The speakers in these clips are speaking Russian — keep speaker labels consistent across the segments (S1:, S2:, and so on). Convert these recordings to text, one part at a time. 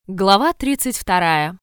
S1: Глава 32.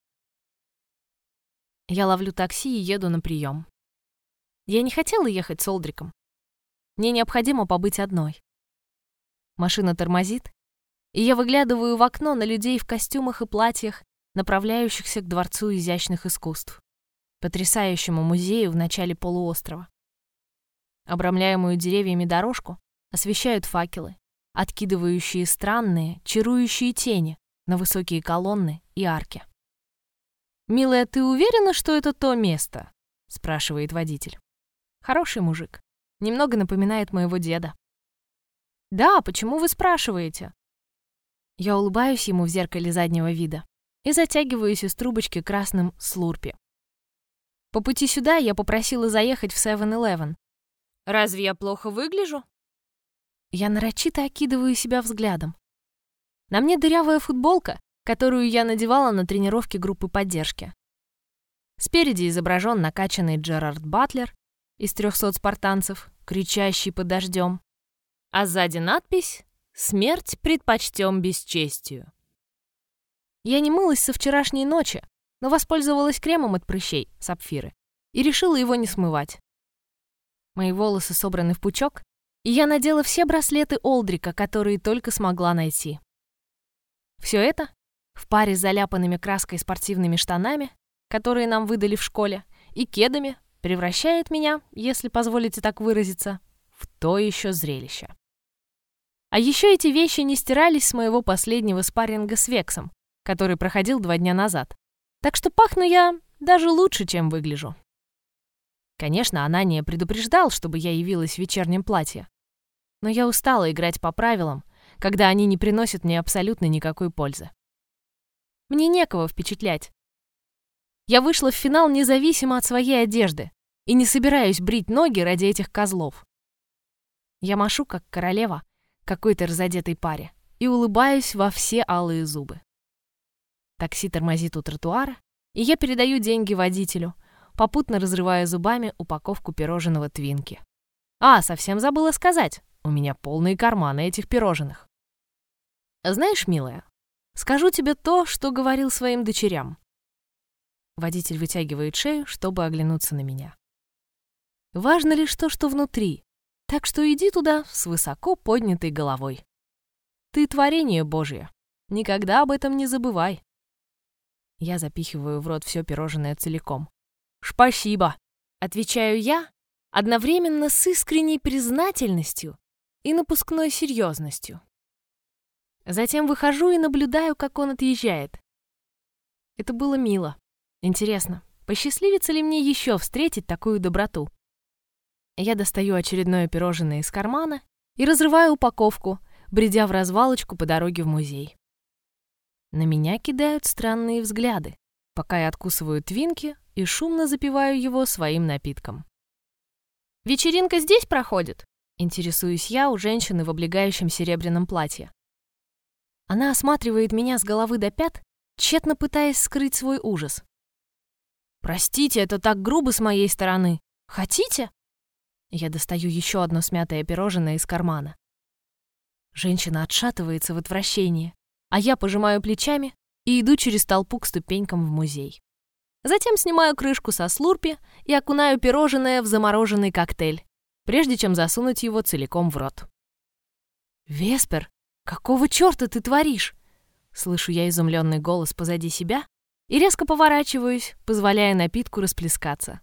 S1: Я ловлю такси и еду на прием. Я не хотела ехать с Олдриком. Мне необходимо побыть одной. Машина тормозит, и я выглядываю в окно на людей в костюмах и платьях, направляющихся к Дворцу изящных искусств, потрясающему музею в начале полуострова. Обрамляемую деревьями дорожку освещают факелы, откидывающие странные, чарующие тени на высокие колонны и арки. «Милая, ты уверена, что это то место?» — спрашивает водитель. Хороший мужик. Немного напоминает моего деда. «Да, почему вы спрашиваете?» Я улыбаюсь ему в зеркале заднего вида и затягиваюсь из трубочки красным слурпи. По пути сюда я попросила заехать в 7-Eleven. «Разве я плохо выгляжу?» Я нарочито окидываю себя взглядом. На мне дырявая футболка, которую я надевала на тренировке группы поддержки. Спереди изображен накачанный Джерард Батлер из 300 спартанцев, кричащий под дождем. А сзади надпись «Смерть предпочтем бесчестию». Я не мылась со вчерашней ночи, но воспользовалась кремом от прыщей сапфиры и решила его не смывать. Мои волосы собраны в пучок, и я надела все браслеты Олдрика, которые только смогла найти. Все это в паре с заляпанными краской спортивными штанами, которые нам выдали в школе, и кедами превращает меня, если позволите так выразиться, в то еще зрелище. А еще эти вещи не стирались с моего последнего спарринга с Вексом, который проходил 2 дня назад. Так что пахну я даже лучше, чем выгляжу. Конечно, Анания предупреждал, чтобы я явилась в вечернем платье. Но я устала играть по правилам, когда они не приносят мне абсолютно никакой пользы. Мне некого впечатлять. Я вышла в финал независимо от своей одежды и не собираюсь брить ноги ради этих козлов. Я машу, как королева, какой-то разодетой паре и улыбаюсь во все алые зубы. Такси тормозит у тротуара, и я передаю деньги водителю, попутно разрывая зубами упаковку пирожного Твинки. Совсем забыла сказать, у меня полные карманы этих пирожных. Знаешь, милая, скажу тебе то, что говорил своим дочерям. Водитель вытягивает шею, чтобы оглянуться на меня. Важно лишь то, что внутри, так что иди туда с высоко поднятой головой. Ты творение Божье, никогда об этом не забывай. Я запихиваю в рот все пирожное целиком. «Спасибо», — отвечаю я, одновременно с искренней признательностью и напускной серьезностью. Затем выхожу и наблюдаю, как он отъезжает. Это было мило. Интересно, посчастливится ли мне еще встретить такую доброту? Я достаю очередное пирожное из кармана и разрываю упаковку, бредя в развалочку по дороге в музей. На меня кидают странные взгляды, пока я откусываю Твинки и шумно запиваю его своим напитком. «Вечеринка здесь проходит?» — интересуюсь я у женщины в облегающем серебряном платье. Она осматривает меня с головы до пят, тщетно пытаясь скрыть свой ужас. «Простите, это так грубо с моей стороны. Хотите?» Я достаю еще одно смятое пирожное из кармана. Женщина отшатывается в отвращении, а я пожимаю плечами и иду через толпу к ступенькам в музей. Затем снимаю крышку со слурпи и окунаю пирожное в замороженный коктейль, прежде чем засунуть его целиком в рот. «Веспер, какого черта ты творишь?» Слышу я изумленный голос позади себя и резко поворачиваюсь, позволяя напитку расплескаться.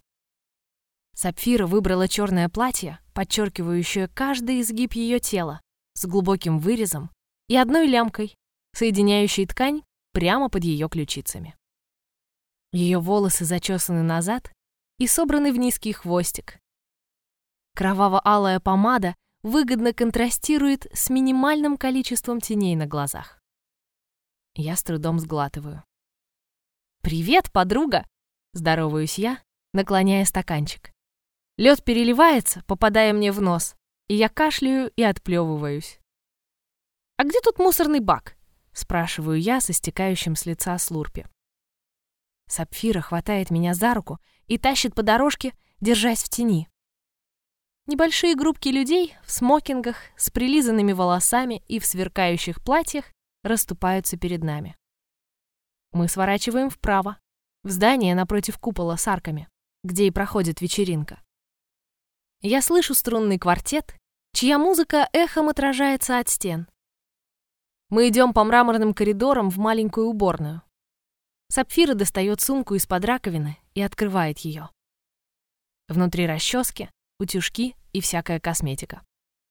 S1: Сапфира выбрала черное платье, подчеркивающее каждый изгиб ее тела, с глубоким вырезом и одной лямкой, соединяющей ткань прямо под ее ключицами. Ее волосы зачесаны назад и собраны в низкий хвостик. Кроваво-алая помада выгодно контрастирует с минимальным количеством теней на глазах. Я с трудом сглатываю. «Привет, подруга!» — здороваюсь я, наклоняя стаканчик. Лед переливается, попадая мне в нос, и я кашляю и отплевываюсь. «А где тут мусорный бак?» — спрашиваю я со стекающим с лица слурпи. Сапфира хватает меня за руку и тащит по дорожке, держась в тени. Небольшие группки людей в смокингах, с прилизанными волосами и в сверкающих платьях расступаются перед нами. Мы сворачиваем вправо, в здание напротив купола с арками, где и проходит вечеринка. Я слышу струнный квартет, чья музыка эхом отражается от стен. Мы идем по мраморным коридорам в маленькую уборную. Сапфира достает сумку из-под раковины и открывает ее. Внутри расчески, утюжки и всякая косметика.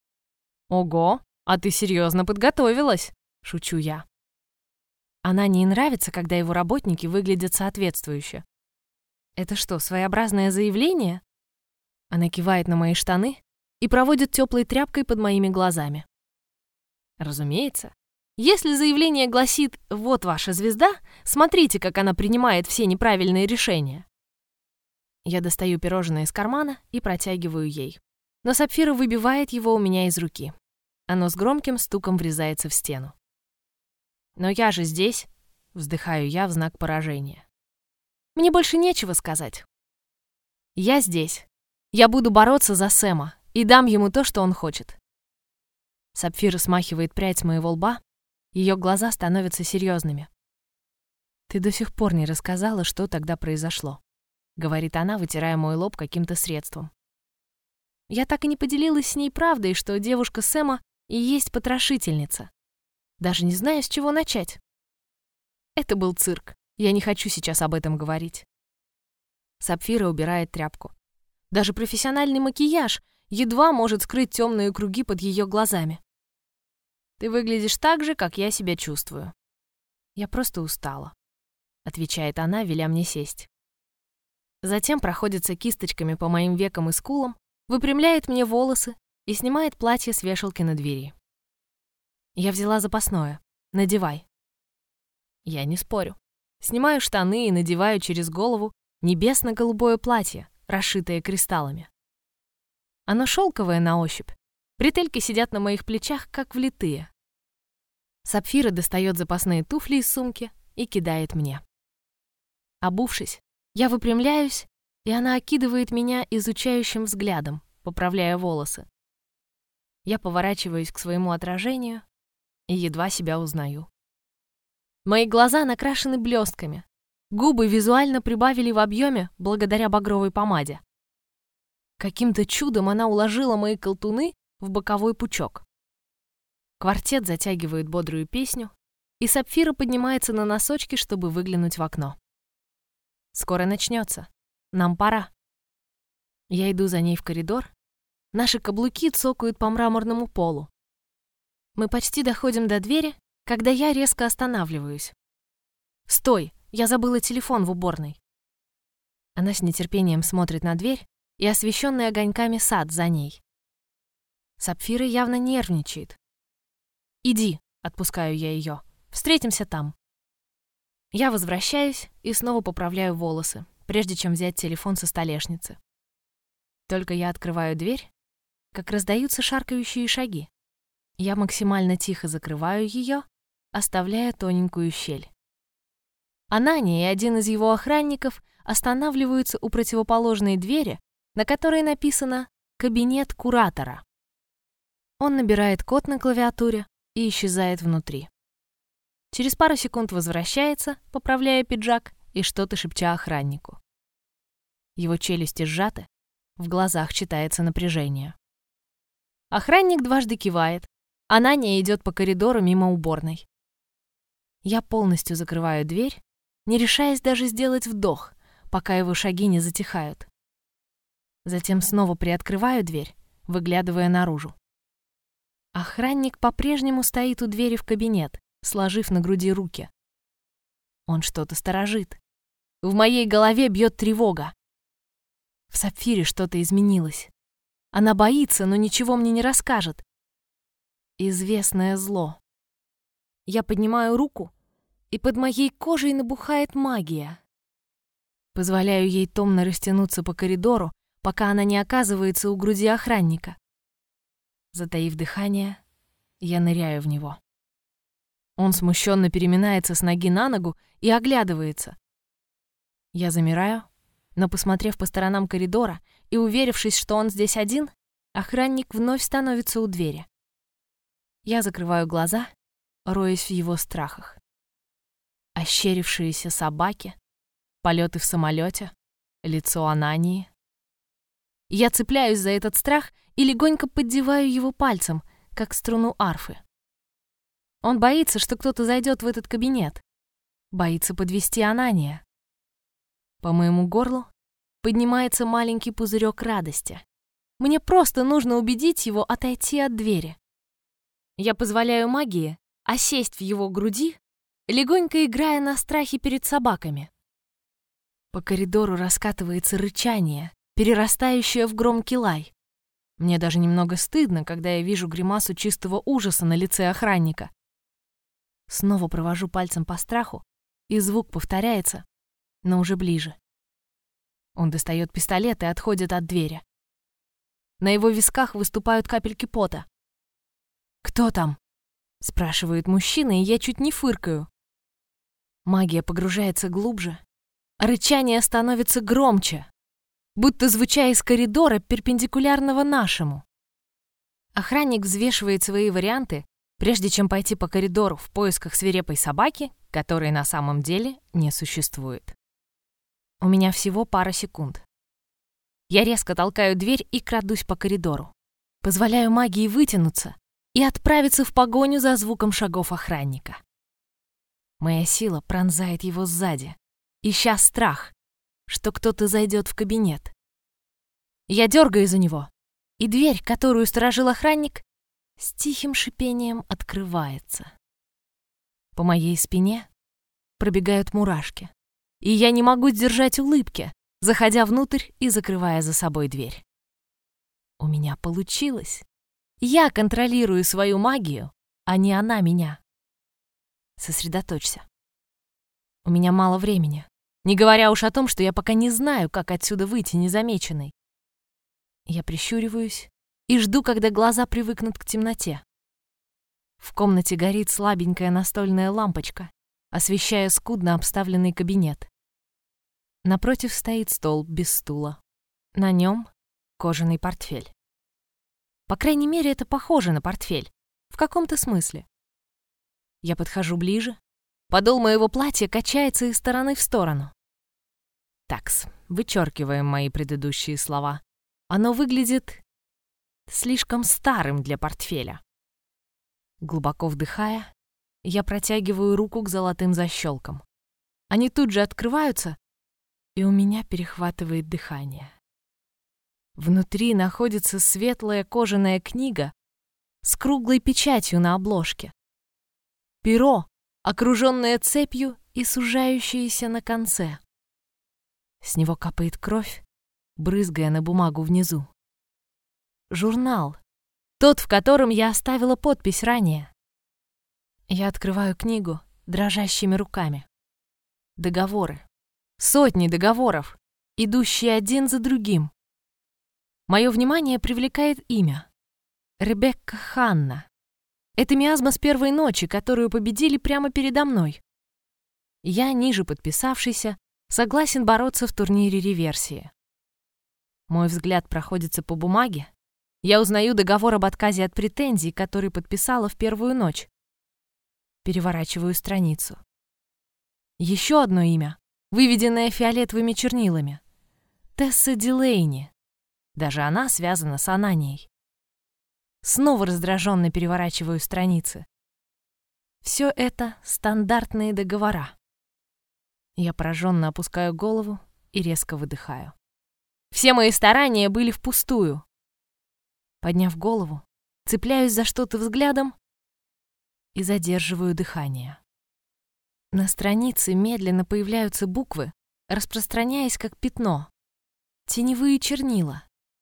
S1: «Ого, а ты серьезно подготовилась?» — шучу я. Она не нравится, когда его работники выглядят соответствующе. «Это что, своеобразное заявление?» Она кивает на мои штаны и проводит теплой тряпкой под моими глазами. Разумеется. Если заявление гласит «Вот ваша звезда», смотрите, как она принимает все неправильные решения. Я достаю пирожное из кармана и протягиваю ей. Но Сапфира выбивает его у меня из руки. Оно с громким стуком врезается в стену. «Но я же здесь», — вздыхаю я в знак поражения. Мне больше нечего сказать. Я здесь. Я буду бороться за Сэма и дам ему то, что он хочет. Сапфира смахивает прядь с моего лба, ее глаза становятся серьезными. «Ты до сих пор не рассказала, что тогда произошло», — говорит она, вытирая мой лоб каким-то средством. Я так и не поделилась с ней правдой, что девушка Сэма и есть потрошительница. Даже не знаю, с чего начать. Это был цирк. Я не хочу сейчас об этом говорить. Сапфира убирает тряпку. Даже профессиональный макияж едва может скрыть темные круги под ее глазами. «Ты выглядишь так же, как я себя чувствую». «Я просто устала», — отвечает она, веля мне сесть. Затем проходится кисточками по моим векам и скулам, выпрямляет мне волосы и снимает платье с вешалки на двери. «Я взяла запасное. Надевай». Я не спорю. Снимаю штаны и надеваю через голову небесно-голубое платье, расшитое кристаллами. Оно шелковое на ощупь. Бретельки сидят на моих плечах, как влитые. Сапфира достает запасные туфли из сумки и кидает мне. Обувшись, я выпрямляюсь, и она окидывает меня изучающим взглядом, поправляя волосы. Я поворачиваюсь к своему отражению и едва себя узнаю. Мои глаза накрашены блестками, губы визуально прибавили в объеме благодаря багровой помаде. Каким-то чудом она уложила мои колтуны в боковой пучок. Квартет затягивает бодрую песню, и Сапфира поднимается на носочки, чтобы выглянуть в окно. Скоро начнется. Нам пора. Я иду за ней в коридор. Наши каблуки цокают по мраморному полу. Мы почти доходим до двери, когда я резко останавливаюсь. «Стой! Я забыла телефон в уборной». Она с нетерпением смотрит на дверь и освещенный огоньками сад за ней. Сапфира явно нервничает. «Иди», — отпускаю я ее, — «встретимся там». Я возвращаюсь и снова поправляю волосы, прежде чем взять телефон со столешницы. Только я открываю дверь, как раздаются шаркающие шаги. Я максимально тихо закрываю ее, оставляя тоненькую щель. Анани и один из его охранников останавливаются у противоположной двери, на которой написано «Кабинет куратора». Он набирает код на клавиатуре и исчезает внутри. Через пару секунд возвращается, поправляя пиджак и что-то шепча охраннику. Его челюсти сжаты, в глазах читается напряжение. Охранник дважды кивает, Анания идет по коридору мимо уборной. Я полностью закрываю дверь, не решаясь даже сделать вдох, пока его шаги не затихают. Затем снова приоткрываю дверь, выглядывая наружу. Охранник по-прежнему стоит у двери в кабинет, сложив на груди руки. Он что-то сторожит. В моей голове бьет тревога. В Сапфире что-то изменилось. Она боится, но ничего мне не расскажет. Известное зло. Я поднимаю руку, и под моей кожей набухает магия. Позволяю ей томно растянуться по коридору, пока она не оказывается у груди охранника. Затаив дыхание, я ныряю в него. Он смущенно переминается с ноги на ногу и оглядывается. Я замираю, но, посмотрев по сторонам коридора и уверившись, что он здесь один, охранник вновь становится у двери. Я закрываю глаза, роясь в его страхах. ощерившиеся собаки, полеты в самолете, лицо Анании. Я цепляюсь за этот страх и легонько поддеваю его пальцем, как струну арфы. Он боится, что кто-то зайдет в этот кабинет. Боится подвести Анания. По моему горлу поднимается маленький пузырек радости. Мне просто нужно убедить его отойти от двери. Я позволяю магии осесть в его груди, легонько играя на страхе перед собаками. По коридору раскатывается рычание, перерастающее в громкий лай. Мне даже немного стыдно, когда я вижу гримасу чистого ужаса на лице охранника. Снова провожу пальцем по страху, и звук повторяется, но уже ближе. Он достает пистолет и отходит от двери. На его висках выступают капельки пота. «Кто там?» — спрашивает мужчина, и я чуть не фыркаю. Магия погружается глубже. Рычание становится громче, будто звуча из коридора, перпендикулярного нашему. Охранник взвешивает свои варианты, прежде чем пойти по коридору в поисках свирепой собаки, которой на самом деле не существует. У меня всего пара секунд. Я резко толкаю дверь и крадусь по коридору. Позволяю магии вытянуться и отправиться в погоню за звуком шагов охранника. Моя сила пронзает его сзади, ища страх, что кто-то зайдет в кабинет. Я дергаю за него, и дверь, которую сторожил охранник, с тихим шипением открывается. По моей спине пробегают мурашки, и я не могу сдержать улыбки, заходя внутрь и закрывая за собой дверь. У меня получилось. Я контролирую свою магию, а не она меня. Сосредоточься. У меня мало времени, не говоря уж о том, что я пока не знаю, как отсюда выйти незамеченной. Я прищуриваюсь и жду, когда глаза привыкнут к темноте. В комнате горит слабенькая настольная лампочка, освещая скудно обставленный кабинет. Напротив стоит стол без стула. На нем кожаный портфель. По крайней мере, это похоже на портфель. В каком-то смысле. Я подхожу ближе. Подол моего платья качается из стороны в сторону. Такс, вычеркиваем мои предыдущие слова. Оно выглядит слишком старым для портфеля. Глубоко вдыхая, я протягиваю руку к золотым защелкам. Они тут же открываются, и у меня перехватывает дыхание. Внутри находится светлая кожаная книга с круглой печатью на обложке. Перо, окруженное цепью и сужающееся на конце. С него капает кровь, брызгая на бумагу внизу. Журнал, тот, в котором я оставила подпись ранее. Я открываю книгу дрожащими руками. Договоры. Сотни договоров, идущие один за другим. Мое внимание привлекает имя. Ребекка Ханна. Это миазма с первой ночи, которую победили прямо передо мной. Я, ниже подписавшийся, согласен бороться в турнире реверсии. Мой взгляд проходится по бумаге. Я узнаю договор об отказе от претензий, который подписала в первую ночь. Переворачиваю страницу. Еще одно имя, выведенное фиолетовыми чернилами. Тесса Дилейни. Даже она связана с Ананией. Снова раздраженно переворачиваю страницы. Все это стандартные договора. Я пораженно опускаю голову и резко выдыхаю. Все мои старания были впустую. Подняв голову, цепляюсь за что-то взглядом и задерживаю дыхание. На странице медленно появляются буквы, распространяясь как пятно. Теневые чернила.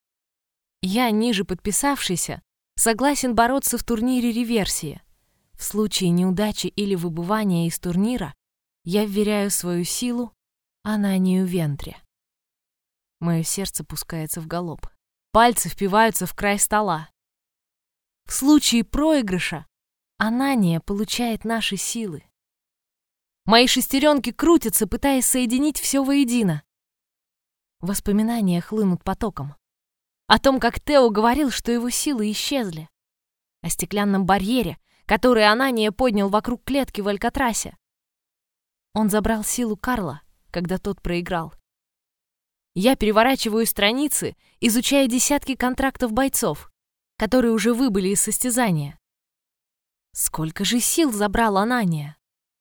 S1: Я, ниже подписавшийся, согласен бороться в турнире реверсии. В случае неудачи или выбывания из турнира я вверяю свою силу Ананию Вентре. Мое сердце пускается в галоп. Пальцы впиваются в край стола. В случае проигрыша Анания получает наши силы. Мои шестеренки крутятся, пытаясь соединить все воедино. Воспоминания хлынут потоком. О том, как Тео говорил, что его силы исчезли. О стеклянном барьере, который Анания поднял вокруг клетки в Алькатрасе. Он забрал силу Карла, когда тот проиграл. Я переворачиваю страницы, изучая десятки контрактов бойцов, которые уже выбыли из состязания. Сколько же сил забрал Анания?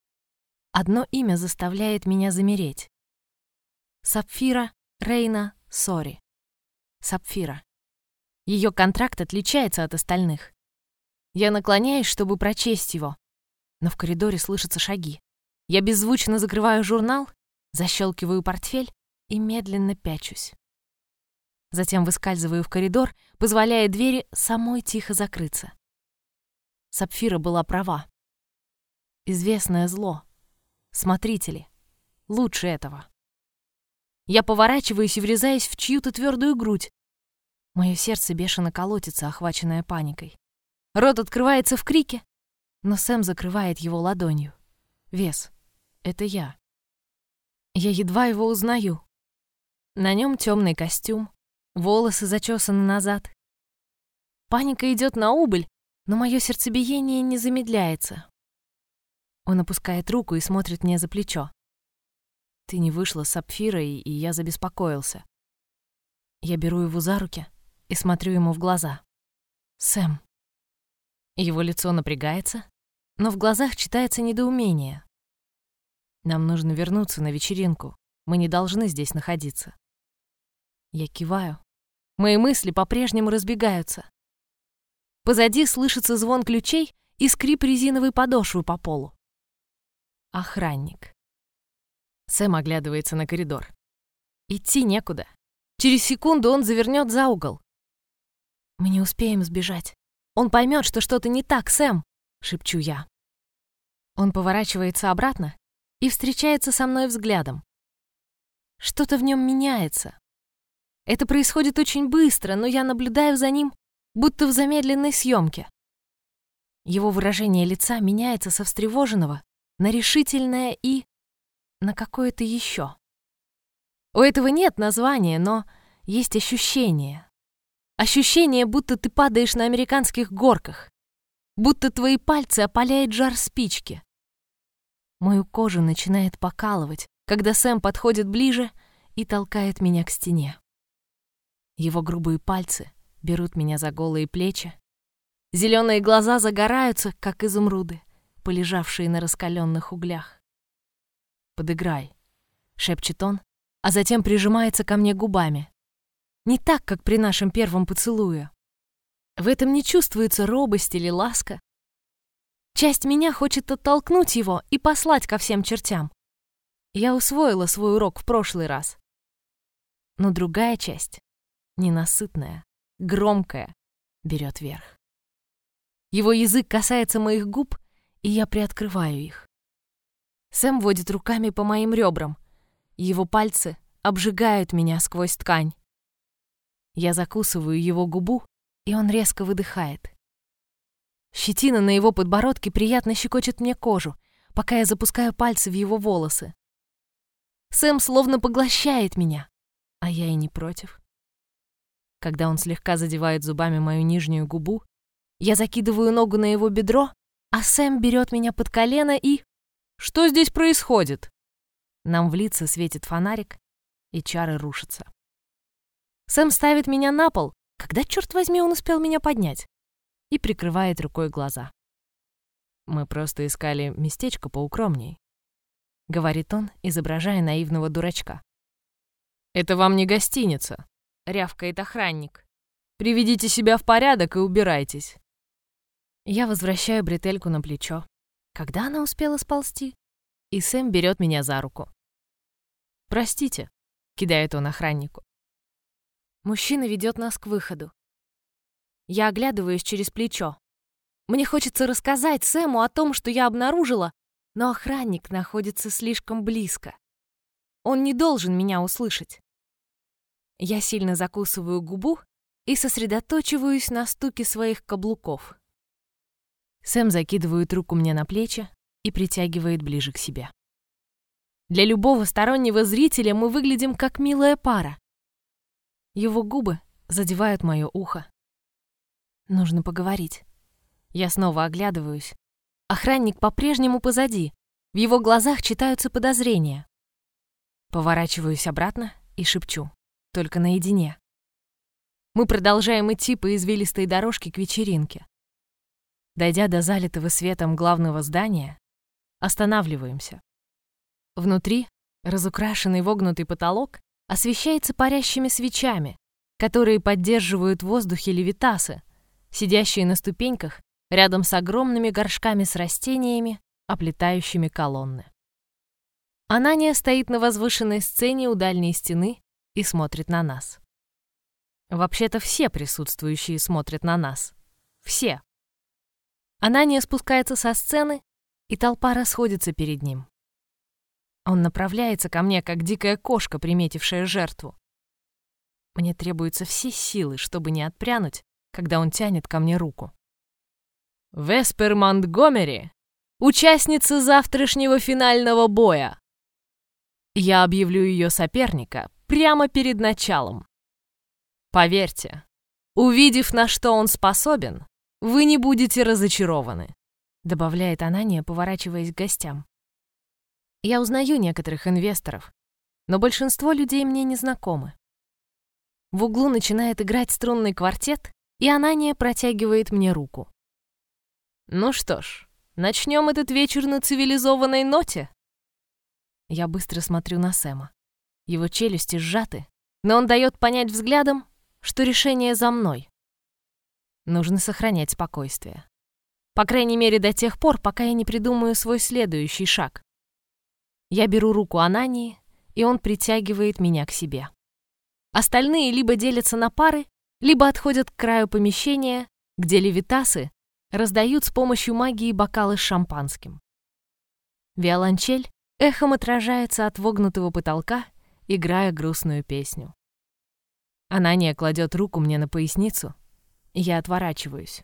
S1: Одно имя заставляет меня замереть. Сапфира Рейна Сори. Сапфира. Ее контракт отличается от остальных. Я наклоняюсь, чтобы прочесть его, но в коридоре слышатся шаги. Я беззвучно закрываю журнал, защелкиваю портфель и медленно пячусь. Затем выскальзываю в коридор, позволяя двери самой тихо закрыться. Сапфира была права. Известное зло. Смотрители. Лучше этого. Я поворачиваюсь и врезаюсь в чью-то твердую грудь. Мое сердце бешено колотится, охваченное паникой. Рот открывается в крике, но Сэм закрывает его ладонью. Вес. Это я. Я едва его узнаю. На нем темный костюм, волосы зачесаны назад. Паника идет на убыль, но мое сердцебиение не замедляется. Он опускает руку и смотрит мне за плечо. Ты не вышла с Сапфирой, и я забеспокоился. Я беру его за руки и смотрю ему в глаза. Сэм. Его лицо напрягается, но в глазах читается недоумение. Нам нужно вернуться на вечеринку. Мы не должны здесь находиться. Я киваю. Мои мысли по-прежнему разбегаются. Позади слышится звон ключей и скрип резиновой подошвы по полу. Охранник. Сэм оглядывается на коридор. Идти некуда. Через секунду он завернет за угол. Мы не успеем сбежать. Он поймет, что что-то не так, Сэм, шепчу я. Он поворачивается обратно и встречается со мной взглядом. Что-то в нем меняется. Это происходит очень быстро, но я наблюдаю за ним, будто в замедленной съемке. Его выражение лица меняется со встревоженного на решительное и на какое-то еще. У этого нет названия, но есть ощущение. Ощущение, будто ты падаешь на американских горках, будто твои пальцы опаляет жар спички. Мою кожу начинает покалывать, когда Сэм подходит ближе и толкает меня к стене. Его грубые пальцы берут меня за голые плечи. Зеленые глаза загораются, как изумруды, полежавшие на раскаленных углях. «Подыграй», — шепчет он, а затем прижимается ко мне губами. Не так, как при нашем первом поцелуе. В этом не чувствуется робость или ласка. Часть меня хочет оттолкнуть его и послать ко всем чертям. Я усвоила свой урок в прошлый раз. Но другая часть, ненасытная, громкая, берет верх. Его язык касается моих губ, и я приоткрываю их. Сэм водит руками по моим ребрам. Его пальцы обжигают меня сквозь ткань. Я закусываю его губу, и он резко выдыхает. Щетина на его подбородке приятно щекочет мне кожу, пока я запускаю пальцы в его волосы. Сэм словно поглощает меня, а я и не против. Когда он слегка задевает зубами мою нижнюю губу, я закидываю ногу на его бедро, а Сэм берет меня под колено и... Что здесь происходит? Нам в лица светит фонарик, и чары рушатся. Сэм ставит меня на пол, когда, черт возьми, он успел меня поднять, и прикрывает рукой глаза. «Мы просто искали местечко поукромней», — говорит он, изображая наивного дурачка. «Это вам не гостиница», — рявкает охранник. «Приведите себя в порядок и убирайтесь». Я возвращаю бретельку на плечо. Когда она успела сползти? И Сэм берет меня за руку. «Простите», — кидает он охраннику. Мужчина ведет нас к выходу. Я оглядываюсь через плечо. Мне хочется рассказать Сэму о том, что я обнаружила, но охранник находится слишком близко. Он не должен меня услышать. Я сильно закусываю губу и сосредоточиваюсь на стуке своих каблуков. Сэм закидывает руку мне на плечи и притягивает ближе к себе. Для любого стороннего зрителя мы выглядим как милая пара. Его губы задевают мое ухо. Нужно поговорить. Я снова оглядываюсь. Охранник по-прежнему позади, В его глазах читаются подозрения. Поворачиваюсь обратно и шепчу, только наедине. Мы продолжаем идти по извилистой дорожке к вечеринке. Дойдя до залитого светом главного здания, останавливаемся. Внутри разукрашенный вогнутый потолок освещается парящими свечами, которые поддерживают в воздухе левитасы, сидящие на ступеньках рядом с огромными горшками с растениями, оплетающими колонны. Анания стоит на возвышенной сцене у дальней стены и смотрит на нас. Вообще-то все присутствующие смотрят на нас. Все. Анания спускается со сцены, и толпа расходится перед ним. Он направляется ко мне, как дикая кошка, приметившая жертву. Мне требуются все силы, чтобы не отпрянуть, когда он тянет ко мне руку. «Веспер Монтгомери, участница завтрашнего финального боя. Я объявлю ее соперника прямо перед началом. Поверьте, увидев, на что он способен, вы не будете разочарованы», добавляет Анания, поворачиваясь к гостям. Я узнаю некоторых инвесторов, но большинство людей мне не знакомы. В углу начинает играть струнный квартет, и Анания протягивает мне руку. «Ну что ж, начнем этот вечер на цивилизованной ноте?» Я быстро смотрю на Сэма. Его челюсти сжаты, но он дает понять взглядом, что решение за мной. Нужно сохранять спокойствие. По крайней мере, до тех пор, пока я не придумаю свой следующий шаг. Я беру руку Анании, и он притягивает меня к себе. Остальные либо делятся на пары, либо отходят к краю помещения, где левитасы раздают с помощью магии бокалы с шампанским. Виолончель эхом отражается от вогнутого потолка, играя грустную песню. Анания кладет руку мне на поясницу, и я отворачиваюсь.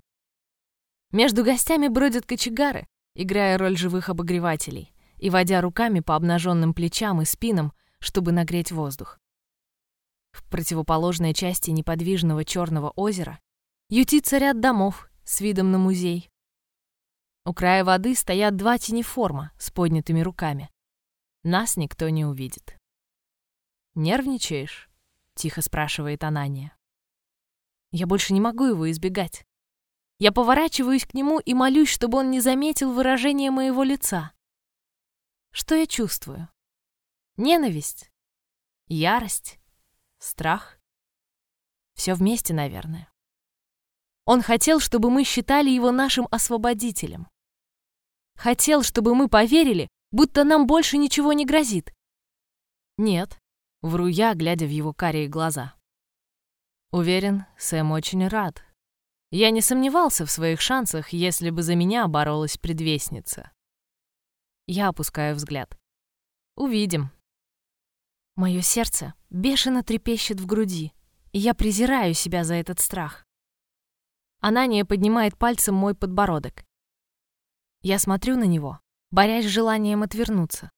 S1: Между гостями бродят кочегары, играя роль живых обогревателей и водя руками по обнаженным плечам и спинам, чтобы нагреть воздух. В противоположной части неподвижного черного озера ютится ряд домов с видом на музей. У края воды стоят два тенеформа с поднятыми руками. Нас никто не увидит. «Нервничаешь?» — тихо спрашивает Анания. Я больше не могу его избегать. Я поворачиваюсь к нему и молюсь, чтобы он не заметил выражение моего лица. Что я чувствую? Ненависть? Ярость? Страх? Все вместе, наверное. Он хотел, чтобы мы считали его нашим освободителем. Хотел, чтобы мы поверили, будто нам больше ничего не грозит. Нет, вру я, глядя в его карие глаза. Уверен, Сэм очень рад. Я не сомневался в своих шансах, если бы за меня боролась предвестница. Я опускаю взгляд. Увидим. Мое сердце бешено трепещет в груди, и я презираю себя за этот страх. Анания поднимает пальцем мой подбородок. Я смотрю на него, борясь с желанием отвернуться.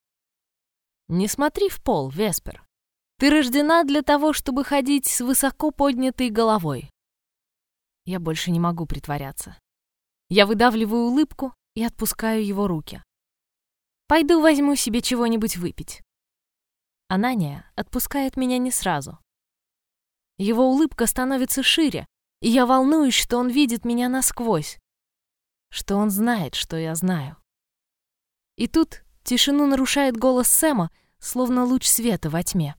S1: Не смотри в пол, Веспер. Ты рождена для того, чтобы ходить с высоко поднятой головой. Я больше не могу притворяться. Я выдавливаю улыбку и отпускаю его руки. Пойду возьму себе чего-нибудь выпить. Анания отпускает меня не сразу. Его улыбка становится шире, и я волнуюсь, что он видит меня насквозь, что он знает, что я знаю. И тут тишину нарушает голос Сэма, словно луч света во тьме.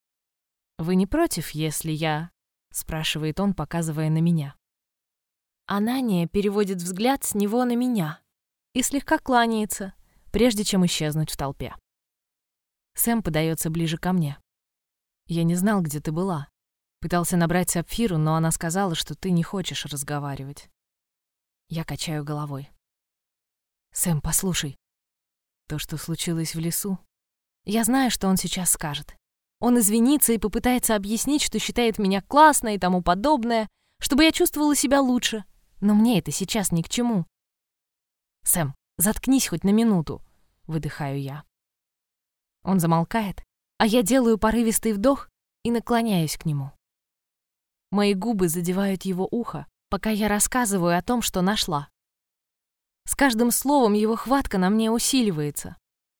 S1: «Вы не против, если я...» — спрашивает он, показывая на меня. Анания переводит взгляд с него на меня и слегка кланяется, прежде чем исчезнуть в толпе. Сэм подается ближе ко мне. «Я не знал, где ты была. Пытался набрать Сапфиру, но она сказала, что ты не хочешь разговаривать». Я качаю головой. «Сэм, послушай. То, что случилось в лесу. Я знаю, что он сейчас скажет. Он извинится и попытается объяснить, что считает меня классной и тому подобное, чтобы я чувствовала себя лучше. Но мне это сейчас ни к чему. Сэм, заткнись хоть на минуту», — выдыхаю я. Он замолкает, а я делаю порывистый вдох и наклоняюсь к нему. Мои губы задевают его ухо, пока я рассказываю о том, что нашла. С каждым словом его хватка на мне усиливается.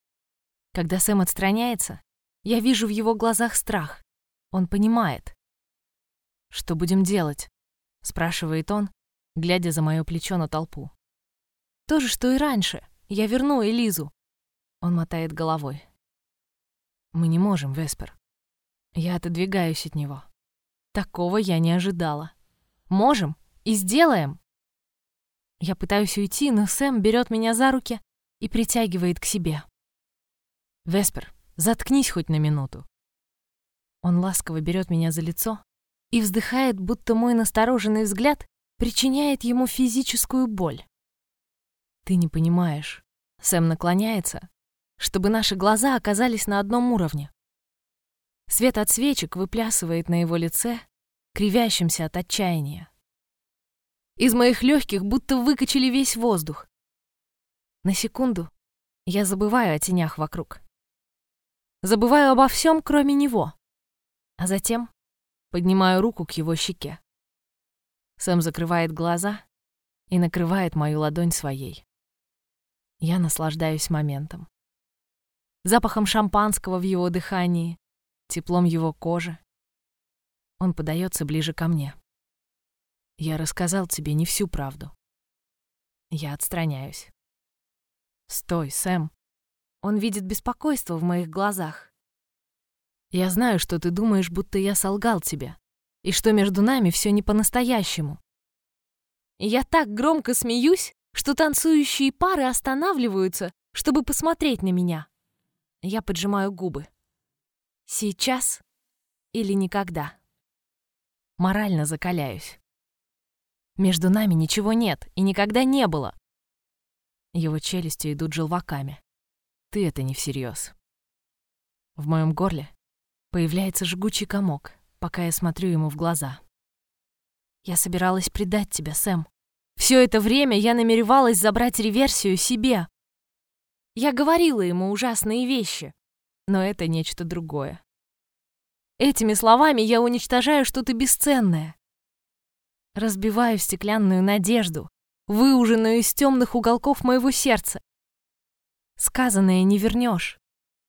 S1: Когда Сэм отстраняется, я вижу в его глазах страх. Он понимает. «Что будем делать?» — спрашивает он, глядя за моё плечо на толпу. «То же, что и раньше. Я верну Элизу». Он мотает головой. «Мы не можем, Веспер». Я отодвигаюсь от него. Такого я не ожидала. «Можем и сделаем». Я пытаюсь уйти, но Сэм берет меня за руки и притягивает к себе. «Веспер, заткнись хоть на минуту». Он ласково берет меня за лицо и вздыхает, будто мой настороженный взгляд причиняет ему физическую боль. «Ты не понимаешь». Сэм наклоняется, чтобы наши глаза оказались на одном уровне. Свет от свечек выплясывает на его лице, кривящемся от отчаяния. Из моих легких будто выкачали весь воздух. На секунду я забываю о тенях вокруг. Забываю обо всем, кроме него. А затем поднимаю руку к его щеке. Сэм закрывает глаза и накрывает мою ладонь своей. Я наслаждаюсь моментом. Запахом шампанского в его дыхании, теплом его кожи. Он подается ближе ко мне. «Я рассказал тебе не всю правду». Я отстраняюсь. «Стой, Сэм». Он видит беспокойство в моих глазах. «Я знаю, что ты думаешь, будто я солгал тебе, и что между нами все не по-настоящему». И я так громко смеюсь, что танцующие пары останавливаются, чтобы посмотреть на меня. Я поджимаю губы. Сейчас или никогда. Морально закаляюсь. Между нами ничего нет и никогда не было. Его челюсти идут желваками. Ты это не всерьез. В моем горле появляется жгучий комок, пока я смотрю ему в глаза. Я собиралась предать тебя, Сэм. Все это время я намеревалась забрать реверсию себе. Я говорила ему ужасные вещи, но это нечто другое. Этими словами я уничтожаю что-то бесценное. Разбиваю стеклянную надежду, выуженную из темных уголков моего сердца. Сказанное не вернешь.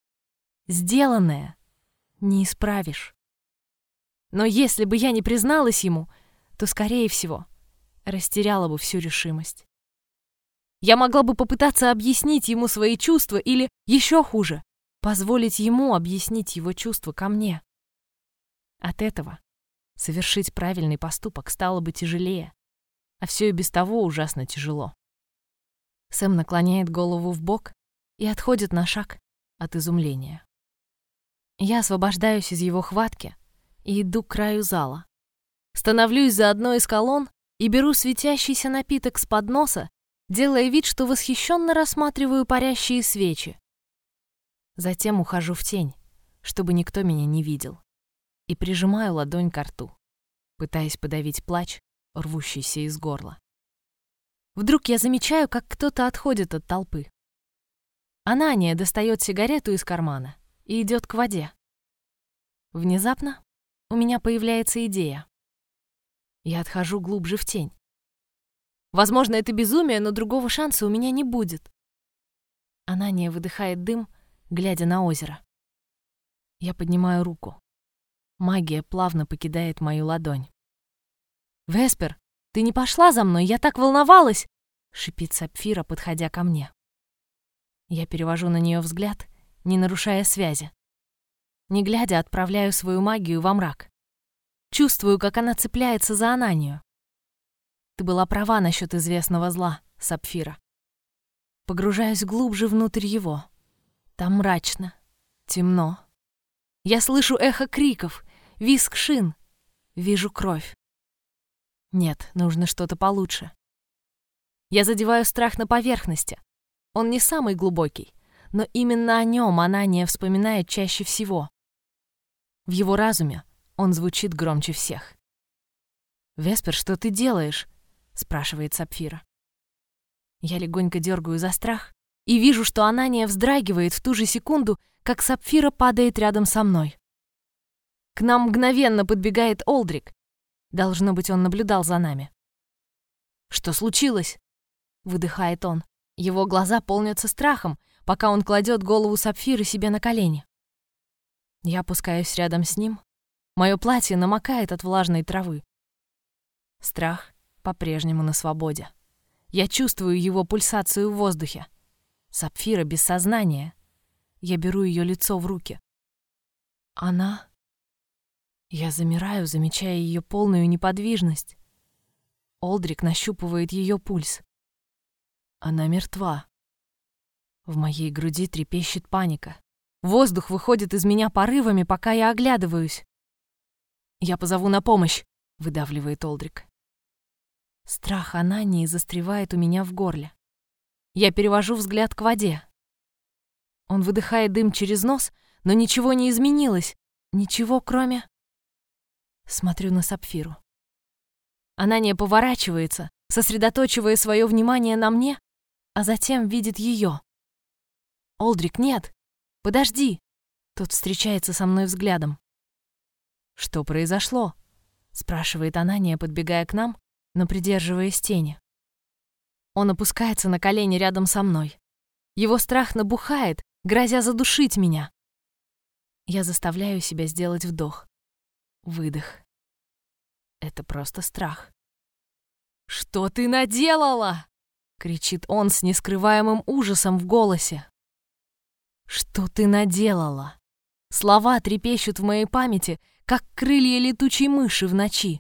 S1: Сделанное не исправишь. Но если бы я не призналась ему, то, скорее всего, растеряла бы всю решимость. Я могла бы попытаться объяснить ему свои чувства или, еще хуже, позволить ему объяснить его чувства ко мне. От этого совершить правильный поступок стало бы тяжелее, а все и без того ужасно тяжело. Сэм наклоняет голову вбок и отходит на шаг от изумления. Я освобождаюсь из его хватки и иду к краю зала. Становлюсь за одной из колонн и беру светящийся напиток с подноса, делая вид, что восхищенно рассматриваю парящие свечи. Затем ухожу в тень, чтобы никто меня не видел, и прижимаю ладонь ко рту, пытаясь подавить плач, рвущийся из горла. Вдруг я замечаю, как кто-то отходит от толпы. Анания достает сигарету из кармана и идет к воде. Внезапно у меня появляется идея. Я отхожу глубже в тень. Возможно, это безумие, но другого шанса у меня не будет. Анания выдыхает дым, глядя на озеро. Я поднимаю руку. Магия плавно покидает мою ладонь. «Веспер, ты не пошла за мной? Я так волновалась!» — шипит Сапфира, подходя ко мне. Я перевожу на нее взгляд, не нарушая связи. Не глядя, отправляю свою магию во мрак. Чувствую, как она цепляется за Ананию. Ты была права насчет известного зла, Сапфира. Погружаюсь глубже внутрь его. Там мрачно, темно. Я слышу эхо криков, визг шин, вижу кровь. Нет, нужно что-то получше. Я задеваю страх на поверхности. Он не самый глубокий, но именно о нем Анания вспоминает чаще всего. В его разуме он звучит громче всех. «Веспер, что ты делаешь?» — спрашивает Сапфира. Я легонько дергаю за страх и вижу, что Анания вздрагивает в ту же секунду, как Сапфира падает рядом со мной. К нам мгновенно подбегает Олдрик. Должно быть, он наблюдал за нами. «Что случилось?» — выдыхает он. Его глаза полнятся страхом, пока он кладет голову Сапфиры себе на колени. Я опускаюсь рядом с ним. Мое платье намокает от влажной травы. Страх по-прежнему на свободе. Я чувствую его пульсацию в воздухе. Сапфира без сознания. Я беру ее лицо в руки. Она... Я замираю, замечая ее полную неподвижность. Олдрик нащупывает ее пульс. Она мертва. В моей груди трепещет паника. Воздух выходит из меня порывами, пока я оглядываюсь. «Я позову на помощь», — выдавливает Олдрик. Страх Анании застревает у меня в горле. Я перевожу взгляд к воде. Он выдыхает дым через нос, но ничего не изменилось. Ничего, кроме... Смотрю на Сапфиру. Анания поворачивается, сосредоточивая свое внимание на мне, а затем видит ее. «Олдрик, нет! Подожди!» Тот встречается со мной взглядом. «Что произошло?» — спрашивает Анания, подбегая к нам, но придерживаясь тени. Он опускается на колени рядом со мной. Его страх набухает, грозя задушить меня. Я заставляю себя сделать вдох. Выдох. Это просто страх. «Что ты наделала?» — кричит он с нескрываемым ужасом в голосе. «Что ты наделала?» Слова трепещут в моей памяти, как крылья летучей мыши в ночи.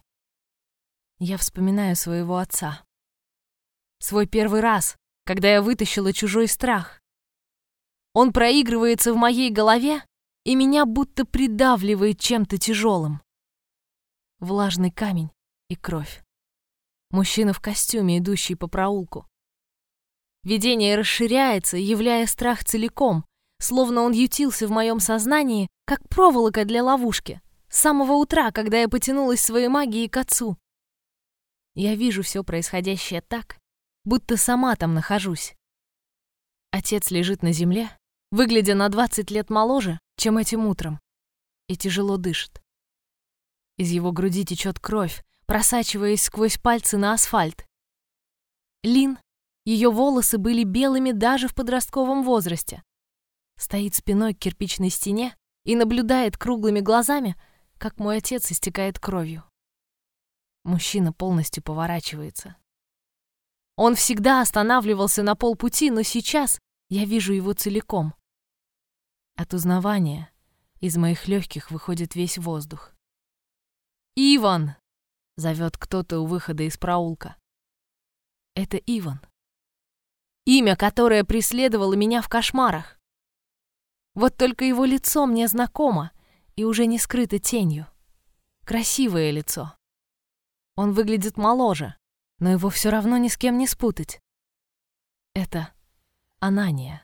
S1: Я вспоминаю своего отца. Свой первый раз, когда я вытащила чужой страх. Он проигрывается в моей голове, и меня будто придавливает чем-то тяжелым. Влажный камень и кровь. Мужчина в костюме, идущий по проулку. Видение расширяется, являя страх целиком, словно он ютился в моем сознании, как проволока для ловушки, с самого утра, когда я потянулась своей магией к отцу. Я вижу все происходящее так, будто сама там нахожусь. Отец лежит на земле, выглядя на 20 лет моложе, чем этим утром, и тяжело дышит. Из его груди течет кровь, просачиваясь сквозь пальцы на асфальт. Лин, ее волосы были белыми даже в подростковом возрасте. Стоит спиной к кирпичной стене и наблюдает круглыми глазами, как мой отец истекает кровью. Мужчина полностью поворачивается. Он всегда останавливался на полпути, но сейчас я вижу его целиком. От узнавания из моих легких выходит весь воздух. «Иван!» — зовет кто-то у выхода из проулка. Это Иван. Имя, которое преследовало меня в кошмарах. Вот только его лицо мне знакомо и уже не скрыто тенью. Красивое лицо. Он выглядит моложе, но его все равно ни с кем не спутать. Это Анания.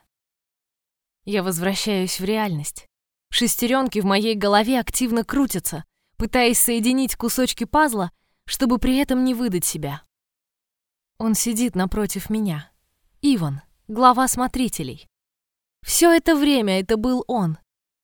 S1: Я возвращаюсь в реальность. Шестеренки в моей голове активно крутятся, пытаясь соединить кусочки пазла, чтобы при этом не выдать себя. Он сидит напротив меня. Иван, глава смотрителей. Все это время это был он.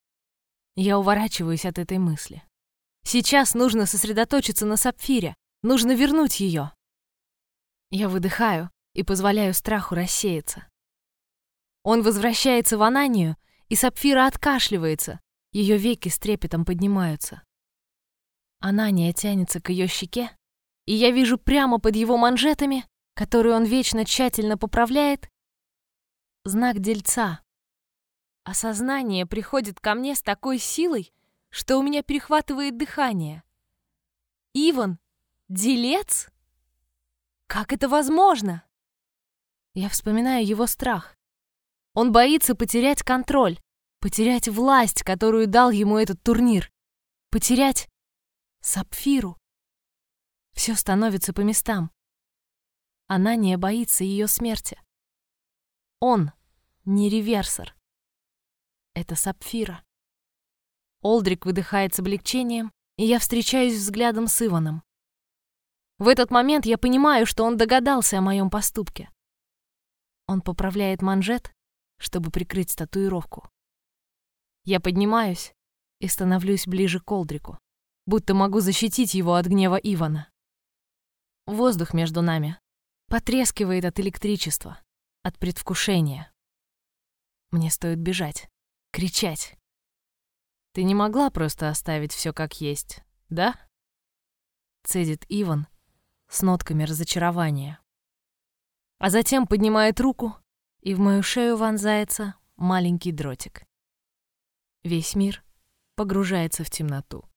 S1: Я уворачиваюсь от этой мысли. Сейчас нужно сосредоточиться на Сапфире, нужно вернуть ее. Я выдыхаю и позволяю страху рассеяться. Он возвращается в Ананию, и Сапфира откашливается, ее веки с трепетом поднимаются. Анания тянется к ее щеке, и я вижу прямо под его манжетами, которые он вечно тщательно поправляет, знак дельца. Осознание приходит ко мне с такой силой, что у меня перехватывает дыхание. Иван, делец? Как это возможно? Я вспоминаю его страх. Он боится потерять контроль, потерять власть, которую дал ему этот турнир, потерять Сапфиру. Все становится по местам. Анания боится ее смерти. Он не реверсор. Это Сапфира. Олдрик выдыхает с облегчением, и я встречаюсь взглядом с Иваном. В этот момент я понимаю, что он догадался о моем поступке. Он поправляет манжет, чтобы прикрыть татуировку. Я поднимаюсь и становлюсь ближе к Олдрику, будто могу защитить его от гнева Ивана. Воздух между нами потрескивает от электричества, от предвкушения. Мне стоит бежать, кричать. «Ты не могла просто оставить все как есть, да?» Цедит Иван с нотками разочарования. А затем поднимает руку, и в мою шею вонзается маленький дротик. Весь мир погружается в темноту.